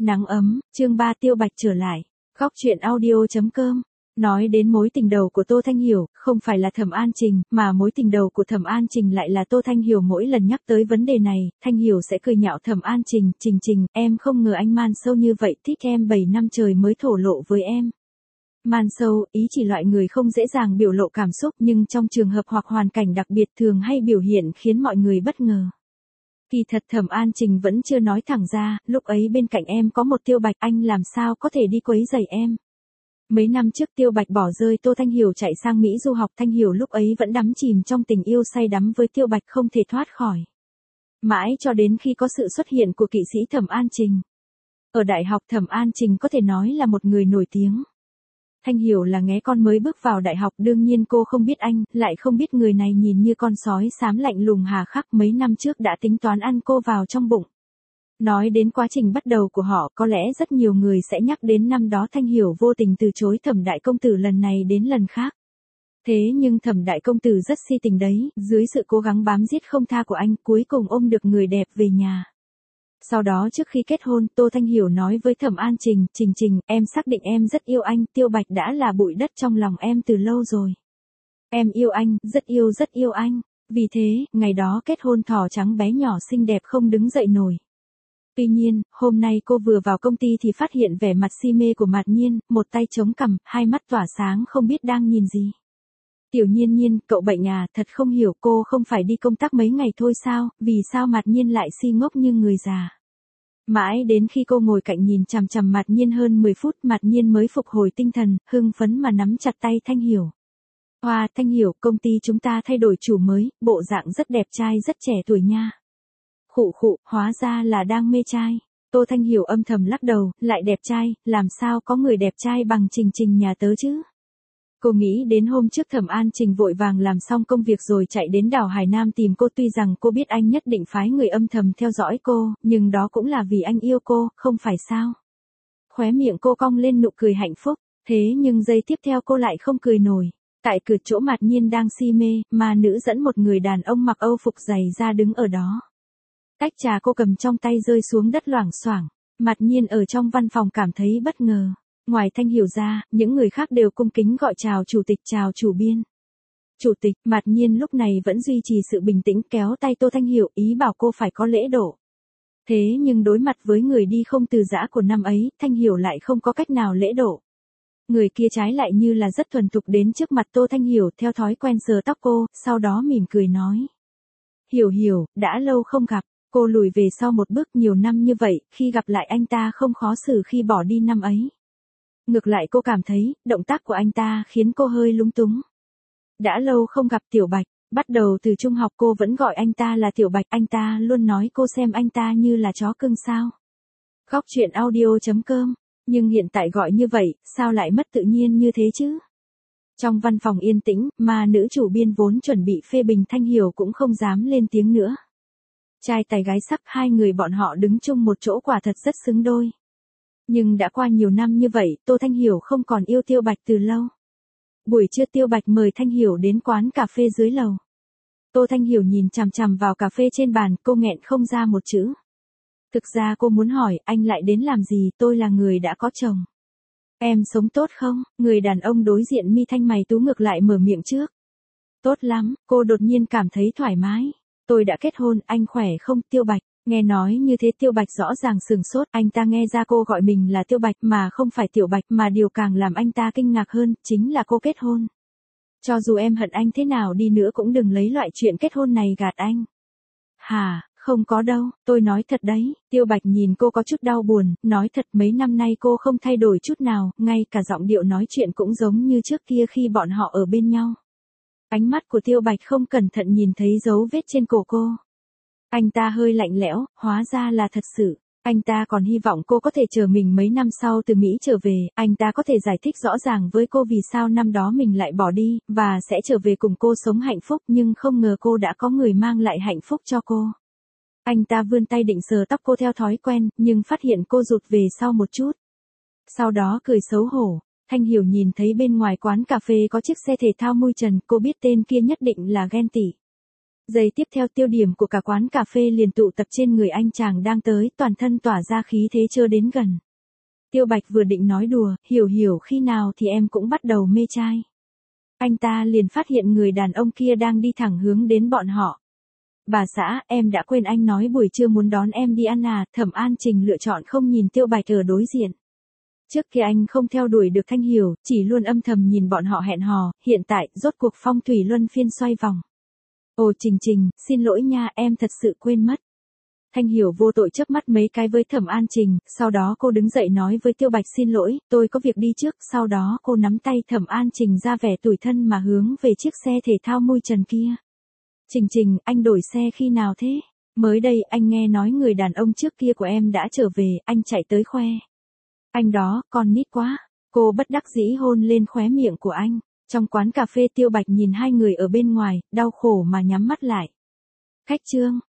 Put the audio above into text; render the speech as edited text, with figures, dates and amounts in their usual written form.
Nắng ấm, chương 3 Tiêu Bạch trở lại. Góc truyện audio.com. Nói đến mối tình đầu của Tô Thanh Hiểu, không phải là Thẩm An Trình, mà mối tình đầu của Thẩm An Trình lại là Tô Thanh Hiểu. Mỗi lần nhắc tới vấn đề này, Thanh Hiểu sẽ cười nhạo Thẩm An Trình, Trình, em không ngờ anh man sâu như vậy, thích em 7 năm trời mới thổ lộ với em. Man sâu, ý chỉ loại người không dễ dàng biểu lộ cảm xúc nhưng trong trường hợp hoặc hoàn cảnh đặc biệt thường hay biểu hiện khiến mọi người bất ngờ. Kỳ thật Thẩm An Trình vẫn chưa nói thẳng ra, lúc ấy bên cạnh em có một Tiêu Bạch, anh làm sao có thể đi quấy rầy em. Mấy năm trước Tiêu Bạch bỏ rơi Tô Thanh Hiểu chạy sang Mỹ du học, Thanh Hiểu lúc ấy vẫn đắm chìm trong tình yêu say đắm với Tiêu Bạch không thể thoát khỏi. Mãi cho đến khi có sự xuất hiện của kỵ sĩ Thẩm An Trình. Ở đại học Thẩm An Trình có thể nói là một người nổi tiếng. Thanh Hiểu là nghé con mới bước vào đại học, đương nhiên cô không biết anh, lại không biết người này nhìn như con sói xám lạnh lùng hà khắc mấy năm trước đã tính toán ăn cô vào trong bụng. Nói đến quá trình bắt đầu của họ, có lẽ rất nhiều người sẽ nhắc đến năm đó Thanh Hiểu vô tình từ chối Thẩm đại công tử lần này đến lần khác. Thế nhưng Thẩm đại công tử rất si tình đấy, dưới sự cố gắng bám giết không tha của anh, cuối cùng ôm được người đẹp về nhà. Sau đó trước khi kết hôn, Tô Thanh Hiểu nói với Thẩm An Trình, Trình, em xác định em rất yêu anh, Tiêu Bạch đã là bụi đất trong lòng em từ lâu rồi. Em yêu anh, rất yêu anh. Vì thế, ngày đó kết hôn thỏ trắng bé nhỏ xinh đẹp không đứng dậy nổi. Tuy nhiên, hôm nay cô vừa vào công ty thì phát hiện vẻ mặt si mê của Mạt Nhiên, một tay chống cằm, hai mắt tỏa sáng không biết đang nhìn gì. Tiểu Nhiên, cậu bệnh à, thật không hiểu, cô không phải đi công tác mấy ngày thôi sao, vì sao Mạt Nhiên lại si ngốc như người già. Mãi đến khi cô ngồi cạnh nhìn chằm chằm Mạt Nhiên hơn 10 phút, Mạt Nhiên mới phục hồi tinh thần, hưng phấn mà nắm chặt tay Thanh Hiểu. Hoa, Thanh Hiểu, công ty chúng ta thay đổi chủ mới, bộ dạng rất đẹp trai, rất trẻ tuổi nha. Khụ, hóa ra là đang mê trai. Tô Thanh Hiểu âm thầm lắc đầu, lại đẹp trai, làm sao có người đẹp trai bằng Trình nhà tớ chứ. Cô nghĩ đến hôm trước Thẩm An Trình vội vàng làm xong công việc rồi chạy đến đảo Hải Nam tìm cô, tuy rằng cô biết anh nhất định phái người âm thầm theo dõi cô, nhưng đó cũng là vì anh yêu cô, không phải sao. Khóe miệng cô cong lên nụ cười hạnh phúc, thế nhưng giây tiếp theo cô lại không cười nổi. Tại cửa chỗ Mạt Nhiên đang si mê, mà nữ dẫn một người đàn ông mặc Âu phục dày ra đứng ở đó. Tách trà cô cầm trong tay rơi xuống đất loảng xoảng, Mạt Nhiên ở trong văn phòng cảm thấy bất ngờ. Ngoài Thanh Hiểu ra, những người khác đều cung kính gọi chào chủ tịch, chào chủ biên. Chủ tịch, Mạt Nhiên lúc này vẫn duy trì sự bình tĩnh kéo tay Tô Thanh Hiểu, ý bảo cô phải có lễ độ. Thế nhưng đối mặt với người đi không từ giã của năm ấy, Thanh Hiểu lại không có cách nào lễ độ. Người kia trái lại như là rất thuần thục đến trước mặt Tô Thanh Hiểu theo thói quen sờ tóc cô, sau đó mỉm cười nói. Hiểu, đã lâu không gặp. Cô lùi về sau một bước, nhiều năm như vậy, khi gặp lại anh ta không khó xử khi bỏ đi năm ấy. Ngược lại cô cảm thấy, động tác của anh ta khiến cô hơi lúng túng. Đã lâu không gặp Tiểu Bạch, bắt đầu từ trung học cô vẫn gọi anh ta là Tiểu Bạch, anh ta luôn nói cô xem anh ta như là chó cưng sao. Góc truyện audio.com, nhưng hiện tại gọi như vậy, sao lại mất tự nhiên như thế chứ? Trong văn phòng yên tĩnh, mà nữ chủ biên vốn chuẩn bị phê bình Thanh Hiểu cũng không dám lên tiếng nữa. Trai tài gái sắc, hai người bọn họ đứng chung một chỗ quả thật rất xứng đôi. Nhưng đã qua nhiều năm như vậy, Tô Thanh Hiểu không còn yêu Tiêu Bạch từ lâu. Buổi trưa Tiêu Bạch mời Thanh Hiểu đến quán cà phê dưới lầu. Tô Thanh Hiểu nhìn chằm chằm vào cà phê trên bàn, cô nghẹn không ra một chữ. Thực ra cô muốn hỏi, anh lại đến làm gì, tôi là người đã có chồng. Em sống tốt không? Người đàn ông đối diện mi thanh mày tú ngược lại mở miệng trước. Tốt lắm, cô đột nhiên cảm thấy thoải mái. Tôi đã kết hôn, anh khỏe không? Tiêu Bạch. Nghe nói như thế Tiêu Bạch rõ ràng sửng sốt, anh ta nghe ra cô gọi mình là Tiêu Bạch mà không phải Tiểu Bạch, mà điều càng làm anh ta kinh ngạc hơn, chính là cô kết hôn. Cho dù em hận anh thế nào đi nữa cũng đừng lấy loại chuyện kết hôn này gạt anh. Hả, không có đâu, tôi nói thật đấy. Tiêu Bạch nhìn cô có chút đau buồn, nói thật mấy năm nay cô không thay đổi chút nào, ngay cả giọng điệu nói chuyện cũng giống như trước kia khi bọn họ ở bên nhau. Ánh mắt của Tiêu Bạch không cẩn thận nhìn thấy dấu vết trên cổ cô. Anh ta hơi lạnh lẽo, hóa ra là thật sự. Anh ta còn hy vọng cô có thể chờ mình mấy năm sau từ Mỹ trở về, anh ta có thể giải thích rõ ràng với cô vì sao năm đó mình lại bỏ đi, và sẽ trở về cùng cô sống hạnh phúc, nhưng không ngờ cô đã có người mang lại hạnh phúc cho cô. Anh ta vươn tay định sờ tóc cô theo thói quen, nhưng phát hiện cô rụt về sau một chút. Sau đó cười xấu hổ. Thanh Hiểu nhìn thấy bên ngoài quán cà phê có chiếc xe thể thao mui trần, cô biết tên kia nhất định là ghen tị. Giây tiếp theo tiêu điểm của cả quán cà phê liền tụ tập trên người anh chàng đang tới, toàn thân tỏa ra khí thế chưa đến gần. Tiêu Bạch vừa định nói đùa, hiểu hiểu khi nào thì em cũng bắt đầu mê trai. Anh ta liền phát hiện người đàn ông kia đang đi thẳng hướng đến bọn họ. Bà xã, em đã quên anh nói buổi trưa muốn đón em đi ăn à, Thẩm An Trình lựa chọn không nhìn Tiêu Bạch ở đối diện. Trước kia anh không theo đuổi được Thanh Hiểu, chỉ luôn âm thầm nhìn bọn họ hẹn hò, hiện tại, rốt cuộc phong thủy luân phiên xoay vòng. Ồ Trình Trình, xin lỗi nha, em thật sự quên mất. Thanh Hiểu vô tội chớp mắt mấy cái với Thẩm An Trình, sau đó cô đứng dậy nói với Tiêu Bạch xin lỗi, tôi có việc đi trước, sau đó cô nắm tay Thẩm An Trình ra vẻ tủi thân mà hướng về chiếc xe thể thao mui trần kia. Trình Trình, anh đổi xe khi nào thế? Mới đây, anh nghe nói người đàn ông trước kia của em đã trở về, anh chạy tới khoe. Anh đó, con nít quá. Cô bất đắc dĩ hôn lên khóe miệng của anh. Trong quán cà phê Tiêu Bạch nhìn hai người ở bên ngoài, đau khổ mà nhắm mắt lại. Khách Trương,